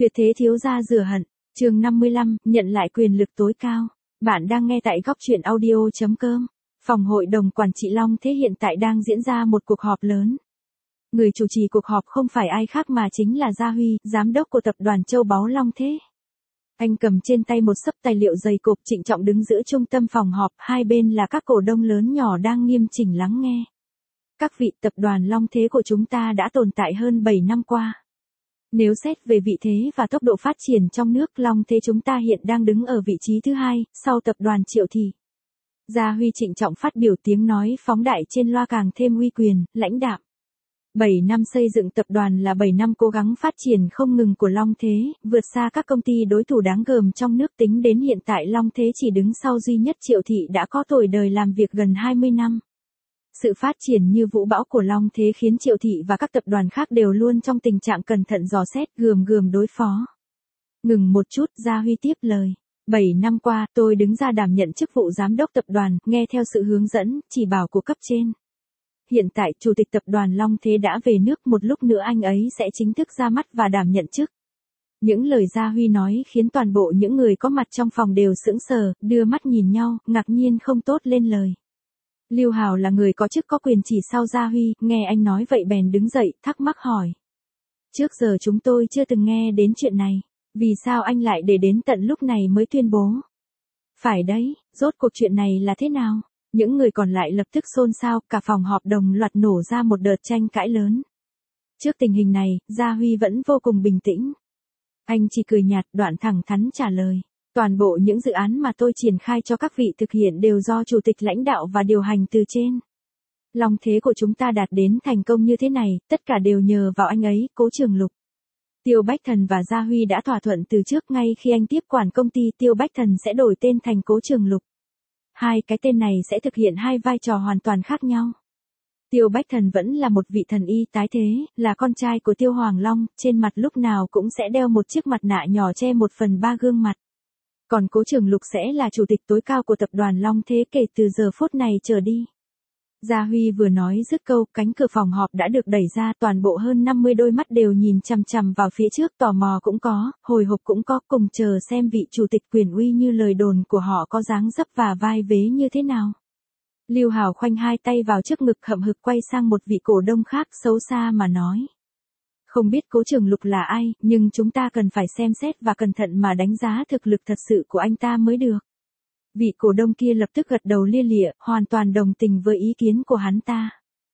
Tuyệt thế thiếu gia rửa hận, chương 55, nhận lại quyền lực tối cao. Bạn đang nghe tại góc truyện audio.com. Phòng hội đồng quản trị Long Thế hiện tại đang diễn ra một cuộc họp lớn. Người chủ trì cuộc họp không phải ai khác mà chính là Gia Huy, giám đốc của tập đoàn Châu Báu Long Thế. Anh cầm trên tay một xấp tài liệu dày cộp, trịnh trọng đứng giữa trung tâm phòng họp, hai bên là các cổ đông lớn nhỏ đang nghiêm chỉnh lắng nghe. Các vị, tập đoàn Long Thế của chúng ta đã tồn tại hơn 7 năm qua. Nếu xét về vị thế và tốc độ phát triển trong nước, Long Thế chúng ta hiện đang đứng ở vị trí thứ hai, sau tập đoàn Triệu Thị. Gia Huy trịnh trọng phát biểu, tiếng nói phóng đại trên loa càng thêm uy quyền, lãnh đạm. 7 năm xây dựng tập đoàn là 7 năm cố gắng phát triển không ngừng của Long Thế, vượt xa các công ty đối thủ đáng gờm trong nước. Tính đến hiện tại, Long Thế chỉ đứng sau duy nhất Triệu Thị đã có tuổi đời làm việc gần 20 năm. Sự phát triển như vũ bão của Long Thế khiến Triệu Thị và các tập đoàn khác đều luôn trong tình trạng cẩn thận dò xét, gườm đối phó. Ngừng một chút, Gia Huy tiếp lời. 7 năm qua, tôi đứng ra đảm nhận chức vụ giám đốc tập đoàn, nghe theo sự hướng dẫn, chỉ bảo của cấp trên. Hiện tại, chủ tịch tập đoàn Long Thế đã về nước, một lúc nữa anh ấy sẽ chính thức ra mắt và đảm nhận chức. Những lời Gia Huy nói khiến toàn bộ những người có mặt trong phòng đều sững sờ, đưa mắt nhìn nhau, ngạc nhiên không tốt lên lời. Lưu Hào là người có chức có quyền chỉ sau Gia Huy, nghe anh nói vậy bèn đứng dậy, thắc mắc hỏi. Trước giờ chúng tôi chưa từng nghe đến chuyện này, vì sao anh lại để đến tận lúc này mới tuyên bố? Phải đấy, rốt cuộc chuyện này là thế nào? Những người còn lại lập tức xôn xao, cả phòng họp đồng loạt nổ ra một đợt tranh cãi lớn. Trước tình hình này, Gia Huy vẫn vô cùng bình tĩnh. Anh chỉ cười nhạt, đoạn thẳng thắn trả lời. Toàn bộ những dự án mà tôi triển khai cho các vị thực hiện đều do chủ tịch lãnh đạo và điều hành từ trên. Long Thế của chúng ta đạt đến thành công như thế này, tất cả đều nhờ vào anh ấy, Cố Trường Lục. Tiêu Bách Thần và Gia Huy đã thỏa thuận từ trước, ngay khi anh tiếp quản công ty, Tiêu Bách Thần sẽ đổi tên thành Cố Trường Lục. Hai cái tên này sẽ thực hiện hai vai trò hoàn toàn khác nhau. Tiêu Bách Thần vẫn là một vị thần y tái thế, là con trai của Tiêu Hoàng Long, trên mặt lúc nào cũng sẽ đeo một chiếc mặt nạ nhỏ che 1/3 gương mặt. Còn Cố Trường Lục sẽ là chủ tịch tối cao của tập đoàn Long Thế kể từ giờ phút này trở đi. Gia Huy vừa nói dứt câu, cánh cửa phòng họp đã được đẩy ra, toàn bộ hơn 50 đôi mắt đều nhìn chằm chằm vào phía trước, tò mò cũng có, hồi hộp cũng có, cùng chờ xem vị chủ tịch quyền uy như lời đồn của họ có dáng dấp và vai vế như thế nào. Lưu Hào khoanh hai tay vào trước ngực, hậm hực quay sang một vị cổ đông khác, xấu xa mà nói. Không biết Cố Trường Lục là ai, nhưng chúng ta cần phải xem xét và cẩn thận mà đánh giá thực lực thật sự của anh ta mới được. Vị cổ đông kia lập tức gật đầu lia lịa, hoàn toàn đồng tình với ý kiến của hắn ta.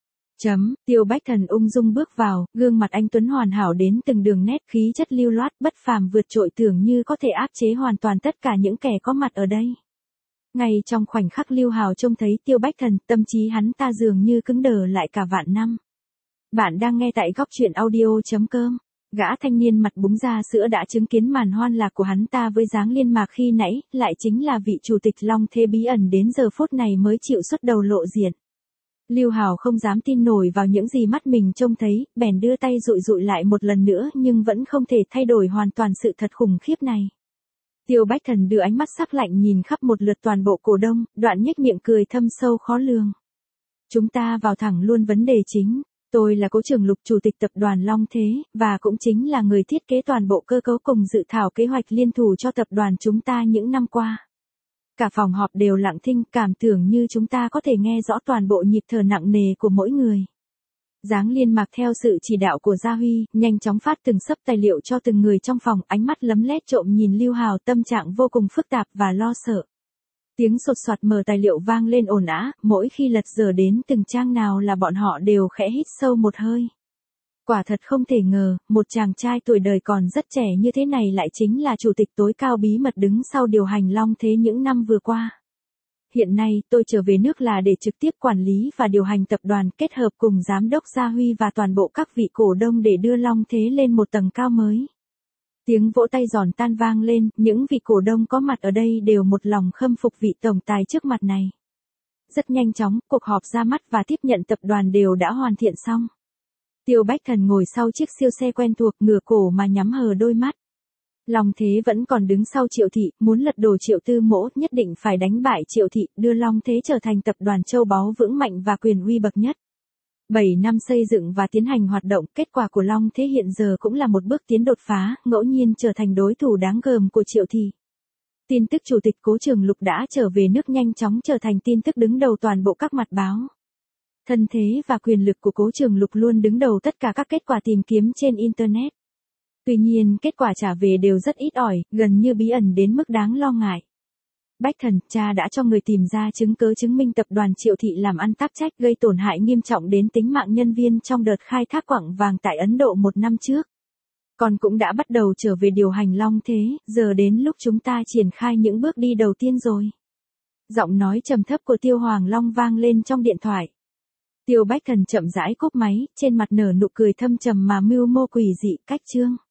Tiêu Bách Thần ung dung bước vào, gương mặt anh tuấn hoàn hảo đến từng đường nét, khí chất lưu loát bất phàm vượt trội, tưởng như có thể áp chế hoàn toàn tất cả những kẻ có mặt ở đây. Ngay trong khoảnh khắc Lưu Hào trông thấy Tiêu Bách Thần, tâm trí hắn ta dường như cứng đờ lại cả vạn năm. Bạn đang nghe tại góc truyện audio.com. Gã thanh niên mặt búng da sữa đã chứng kiến màn hoan lạc của hắn ta với dáng liên mạc khi nãy, lại chính là vị chủ tịch Long Thế bí ẩn đến giờ phút này mới chịu xuất đầu lộ diện. Lưu Hào không dám tin nổi vào những gì mắt mình trông thấy, bèn đưa tay dụi lại một lần nữa, nhưng vẫn không thể thay đổi hoàn toàn sự thật khủng khiếp này. Tiêu Bách Thần đưa ánh mắt sắc lạnh nhìn khắp một lượt toàn bộ cổ đông, đoạn nhếch miệng cười thâm sâu khó lường. Chúng ta vào thẳng luôn vấn đề chính. Tôi là Cố Trường Lục, chủ tịch tập đoàn Long Thế, và cũng chính là người thiết kế toàn bộ cơ cấu cùng dự thảo kế hoạch liên thủ cho tập đoàn chúng ta những năm qua. Cả phòng họp đều lặng thinh, cảm tưởng như chúng ta có thể nghe rõ toàn bộ nhịp thở nặng nề của mỗi người. Dáng liên mạc theo sự chỉ đạo của Gia Huy, nhanh chóng phát từng xấp tài liệu cho từng người trong phòng, ánh mắt lấm lét trộm nhìn Lưu Hào, tâm trạng vô cùng phức tạp và lo sợ. Tiếng sột soạt mở tài liệu vang lên ồn ào, mỗi khi lật dở đến từng trang nào là bọn họ đều khẽ hít sâu một hơi. Quả thật không thể ngờ, một chàng trai tuổi đời còn rất trẻ như thế này lại chính là chủ tịch tối cao bí mật đứng sau điều hành Long Thế những năm vừa qua. Hiện nay, tôi trở về nước là để trực tiếp quản lý và điều hành tập đoàn, kết hợp cùng giám đốc Gia Huy và toàn bộ các vị cổ đông để đưa Long Thế lên một tầng cao mới. Tiếng vỗ tay giòn tan vang lên, những vị cổ đông có mặt ở đây đều một lòng khâm phục vị tổng tài trước mặt này. Rất nhanh chóng, cuộc họp ra mắt và tiếp nhận tập đoàn đều đã hoàn thiện xong. Tiêu Bách Thần ngồi sau chiếc siêu xe quen thuộc, ngửa cổ mà nhắm hờ đôi mắt. Long Thế vẫn còn đứng sau Triệu Thị, muốn lật đổ Triệu Tư Mỗ, nhất định phải đánh bại Triệu Thị, đưa Long Thế trở thành tập đoàn châu báu vững mạnh và quyền uy bậc nhất. 7 năm xây dựng và tiến hành hoạt động, kết quả của Long Thế hiện giờ cũng là một bước tiến đột phá, ngẫu nhiên trở thành đối thủ đáng gờm của Triệu Thị. Tin tức Chủ tịch Cố Trường Lục đã trở về nước nhanh chóng trở thành tin tức đứng đầu toàn bộ các mặt báo. Thân thế và quyền lực của Cố Trường Lục luôn đứng đầu tất cả các kết quả tìm kiếm trên Internet. Tuy nhiên, kết quả trả về đều rất ít ỏi, gần như bí ẩn đến mức đáng lo ngại. Bách Thần, cha đã cho người tìm ra chứng cứ chứng minh tập đoàn Triệu Thị làm ăn táp trách gây tổn hại nghiêm trọng đến tính mạng nhân viên trong đợt khai thác quặng vàng tại Ấn Độ một năm trước. Con cũng đã bắt đầu trở về điều hành Long Thế, giờ đến lúc chúng ta triển khai những bước đi đầu tiên rồi. Giọng nói trầm thấp của Tiêu Hoàng Long vang lên trong điện thoại. Tiêu Bách Thần chậm rãi cúp máy, trên mặt nở nụ cười thâm trầm mà mưu mô quỷ dị, cách chương.